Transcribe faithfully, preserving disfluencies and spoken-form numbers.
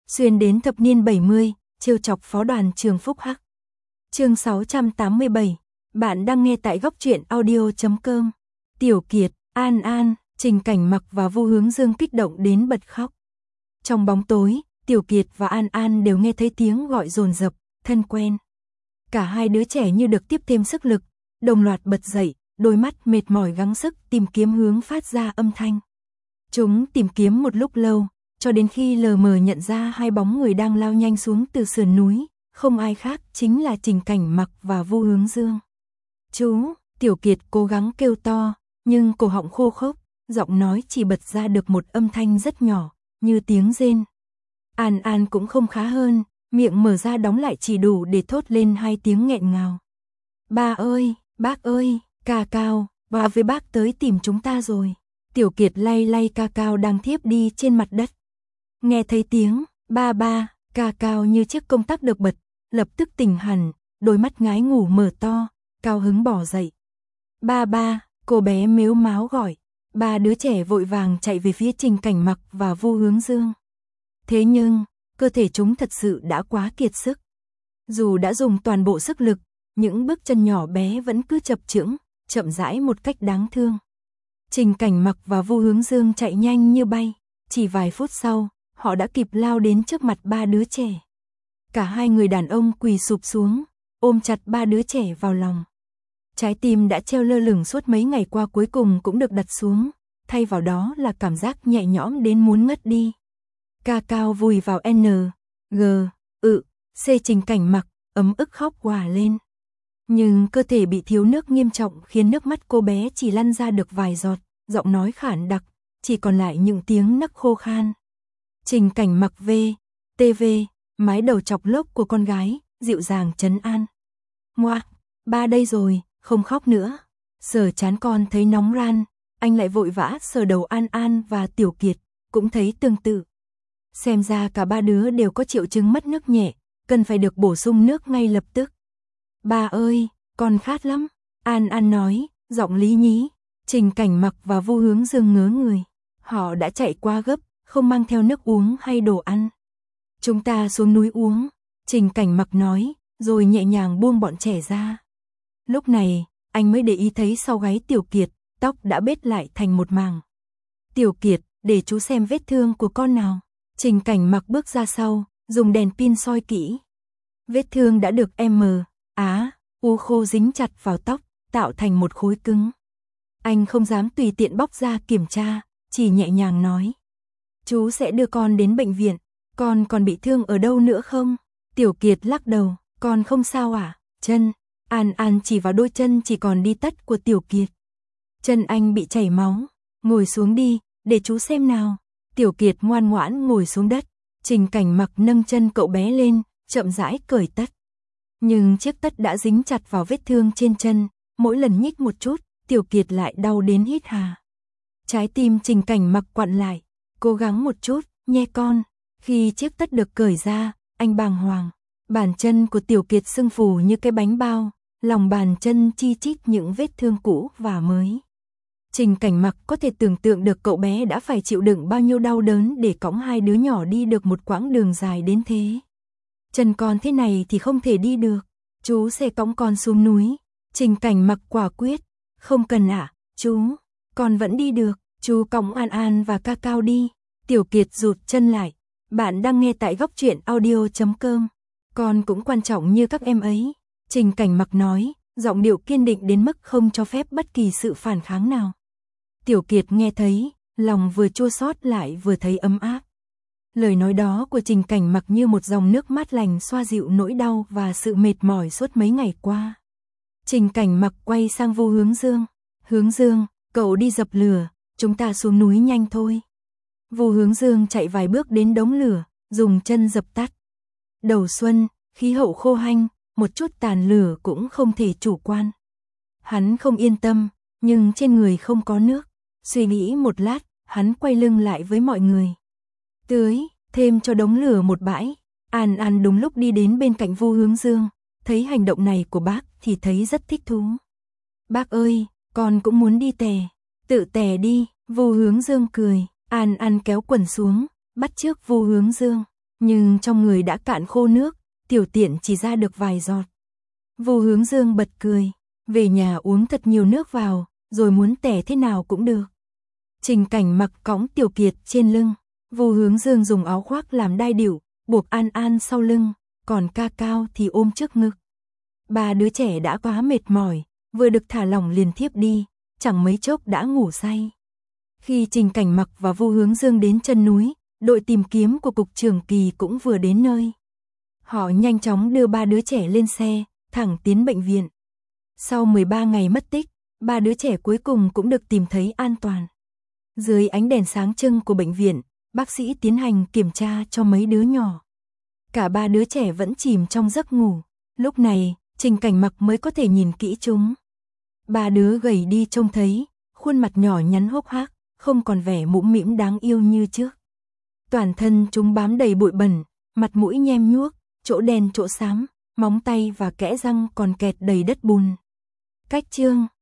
xuyên đến thập niên bảy mươi, trêu chọc phó đoàn trường Phúc Hắc. Chương sáu trăm tám mươi bảy, bạn đang nghe tại góc truyện audio chấm com. Tiểu Kiệt, An An, Trình Cảnh Mặc và Vu Hướng Dương kích động đến bật khóc. Trong bóng tối, Tiểu Kiệt và An An đều nghe thấy tiếng gọi dồn dập, thân quen. Cả hai đứa trẻ như được tiếp thêm sức lực, đồng loạt bật dậy, đôi mắt mệt mỏi gắng sức tìm kiếm hướng phát ra âm thanh. Chúng tìm kiếm một lúc lâu, cho đến khi lờ mờ nhận ra hai bóng người đang lao nhanh xuống từ sườn núi, không ai khác chính là Trình Cảnh Mặc và Vu Hướng Dương. Chú, Tiểu Kiệt cố gắng kêu to, nhưng cổ họng khô khốc, giọng nói chỉ bật ra được một âm thanh rất nhỏ, như tiếng rên. An An cũng không khá hơn, miệng mở ra đóng lại chỉ đủ để thốt lên hai tiếng nghẹn ngào. Ba ơi, bác ơi, Ca Cao, ba với bác tới tìm chúng ta rồi. Tiểu Kiệt lay lay Ca Cao đang thiếp đi trên mặt đất. Nghe thấy tiếng ba ba, Ca Cao như chiếc công tắc được bật, lập tức tỉnh hẳn, đôi mắt ngái ngủ mở to, cao hứng bỏ dậy. Ba ba, cô bé mếu máo gọi. Ba đứa trẻ vội vàng chạy về phía Trình Cảnh Mặc và Vu Hướng Dương. Thế nhưng, cơ thể chúng thật sự đã quá kiệt sức. Dù đã dùng toàn bộ sức lực, những bước chân nhỏ bé vẫn cứ chập chững, chậm rãi một cách đáng thương. Trình Cảnh Mặc và Vu Hướng Dương chạy nhanh như bay, chỉ vài phút sau, họ đã kịp lao đến trước mặt ba đứa trẻ. Cả hai người đàn ông quỳ sụp xuống, ôm chặt ba đứa trẻ vào lòng. Trái tim đã treo lơ lửng suốt mấy ngày qua cuối cùng cũng được đặt xuống, thay vào đó là cảm giác nhẹ nhõm đến muốn ngất đi. Ca Cao vùi vào N, G, ự, C Trình Cảnh Mặc, ấm ức khóc òa lên. Nhưng cơ thể bị thiếu nước nghiêm trọng khiến nước mắt cô bé chỉ lăn ra được vài giọt, giọng nói khản đặc, chỉ còn lại những tiếng nấc khô khan. Trình Cảnh Mặc V, tê vê, mái đầu chọc lốc của con gái, dịu dàng trấn an. Ngoa, ba đây rồi, không khóc nữa. Sờ chán con thấy nóng ran, anh lại vội vã sờ đầu An An và Tiểu Kiệt, cũng thấy tương tự. Xem ra cả ba đứa đều có triệu chứng mất nước nhẹ, cần phải được bổ sung nước ngay lập tức. Ba ơi, con khát lắm, An An nói, giọng lý nhí. Trình Cảnh Mặc và Vu Hướng Dương ngớ người. Họ đã chạy qua gấp, không mang theo nước uống hay đồ ăn. Chúng ta xuống núi uống, Trình Cảnh Mặc nói, rồi nhẹ nhàng buông bọn trẻ ra. Lúc này, anh mới để ý thấy sau gáy Tiểu Kiệt, tóc đã bết lại thành một mảng. Tiểu Kiệt, để chú xem vết thương của con nào. Trình Cảnh Mặc bước ra sau, dùng đèn pin soi kỹ. Vết thương đã được M, Á, U khô dính chặt vào tóc, tạo thành một khối cứng. Anh không dám tùy tiện bóc ra kiểm tra, chỉ nhẹ nhàng nói. Chú sẽ đưa con đến bệnh viện, con còn bị thương ở đâu nữa không? Tiểu Kiệt lắc đầu, con không sao à? Chân, An An chỉ vào đôi chân chỉ còn đi tất của Tiểu Kiệt. Chân anh bị chảy máu, ngồi xuống đi, để chú xem nào. Tiểu Kiệt ngoan ngoãn ngồi xuống đất, Trình Cảnh Mặc nâng chân cậu bé lên, chậm rãi cởi tất. Nhưng chiếc tất đã dính chặt vào vết thương trên chân, mỗi lần nhích một chút, Tiểu Kiệt lại đau đến hít hà. Trái tim Trình Cảnh Mặc quặn lại, cố gắng một chút, nhé con. Khi chiếc tất được cởi ra, anh bàng hoàng. Bàn chân của Tiểu Kiệt sưng phù như cái bánh bao, lòng bàn chân chi chít những vết thương cũ và mới. Trình Cảnh Mặc có thể tưởng tượng được cậu bé đã phải chịu đựng bao nhiêu đau đớn để cõng hai đứa nhỏ đi được một quãng đường dài đến thế. Chân con thế này thì không thể đi được, chú sẽ cõng con xuống núi. Trình Cảnh Mặc quả quyết, không cần ạ, chú, con vẫn đi được, chú cõng An An và Ca Cao đi. Tiểu Kiệt rụt chân lại, bạn đang nghe tại góc truyện audio chấm com. Con cũng quan trọng như các em ấy, Trình Cảnh Mặc nói, giọng điệu kiên định đến mức không cho phép bất kỳ sự phản kháng nào. Tiểu Kiệt nghe thấy, lòng vừa chua xót lại vừa thấy ấm áp. Lời nói đó của Trình Cảnh Mặc như một dòng nước mát lành xoa dịu nỗi đau và sự mệt mỏi suốt mấy ngày qua. Trình Cảnh Mặc quay sang Vu Hướng Dương. Hướng Dương, cậu đi dập lửa, chúng ta xuống núi nhanh thôi. Vu Hướng Dương chạy vài bước đến đống lửa, dùng chân dập tắt. Đầu xuân, khí hậu khô hanh, một chút tàn lửa cũng không thể chủ quan. Hắn không yên tâm, nhưng trên người không có nước. Suy nghĩ một lát, hắn quay lưng lại với mọi người. Tưới, thêm cho đống lửa một bãi. An An đúng lúc đi đến bên cạnh Vu Hướng Dương, thấy hành động này của bác thì thấy rất thích thú. Bác ơi, con cũng muốn đi tè. Tự tè đi, Vu Hướng Dương cười. An An kéo quần xuống, bắt chước Vu Hướng Dương. Nhưng trong người đã cạn khô nước, tiểu tiện chỉ ra được vài giọt. Vô Hướng Dương bật cười, về nhà uống thật nhiều nước vào, rồi muốn tẻ thế nào cũng được. Trình Cảnh Mặc cõng Tiểu Kiệt trên lưng, Vô Hướng Dương dùng áo khoác làm đai đĩu, buộc An An sau lưng, còn Ca Cao thì ôm trước ngực. Ba đứa trẻ đã quá mệt mỏi, vừa được thả lỏng liền thiếp đi, chẳng mấy chốc đã ngủ say. Khi Trình Cảnh Mặc và Vô Hướng Dương đến chân núi, đội tìm kiếm của Cục trưởng Kỳ cũng vừa đến nơi. Họ nhanh chóng đưa ba đứa trẻ lên xe, thẳng tiến bệnh viện. Sau mười ba ngày mất tích, ba đứa trẻ cuối cùng cũng được tìm thấy an toàn. Dưới ánh đèn sáng trưng của bệnh viện, bác sĩ tiến hành kiểm tra cho mấy đứa nhỏ. Cả ba đứa trẻ vẫn chìm trong giấc ngủ. Lúc này, Trình Cảnh Mặc mới có thể nhìn kỹ chúng. Ba đứa gầy đi trông thấy, khuôn mặt nhỏ nhắn hốc hác, không còn vẻ mũm mĩm đáng yêu như trước. Toàn thân chúng bám đầy bụi bẩn, mặt mũi nhem nhuốc, chỗ đen chỗ xám, móng tay và kẽ răng còn kẹt đầy đất bùn. Cách chương